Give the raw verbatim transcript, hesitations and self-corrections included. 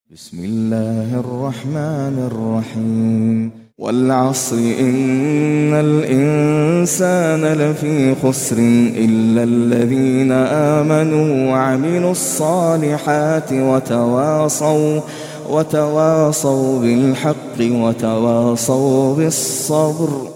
بسم الله الرحمن الرحيم والعصر إن الإنسان لفي خسر إلا الذين آمنوا وعملوا الصالحات وتواصوا وتواصوا بالحق وتواصوا بالصبر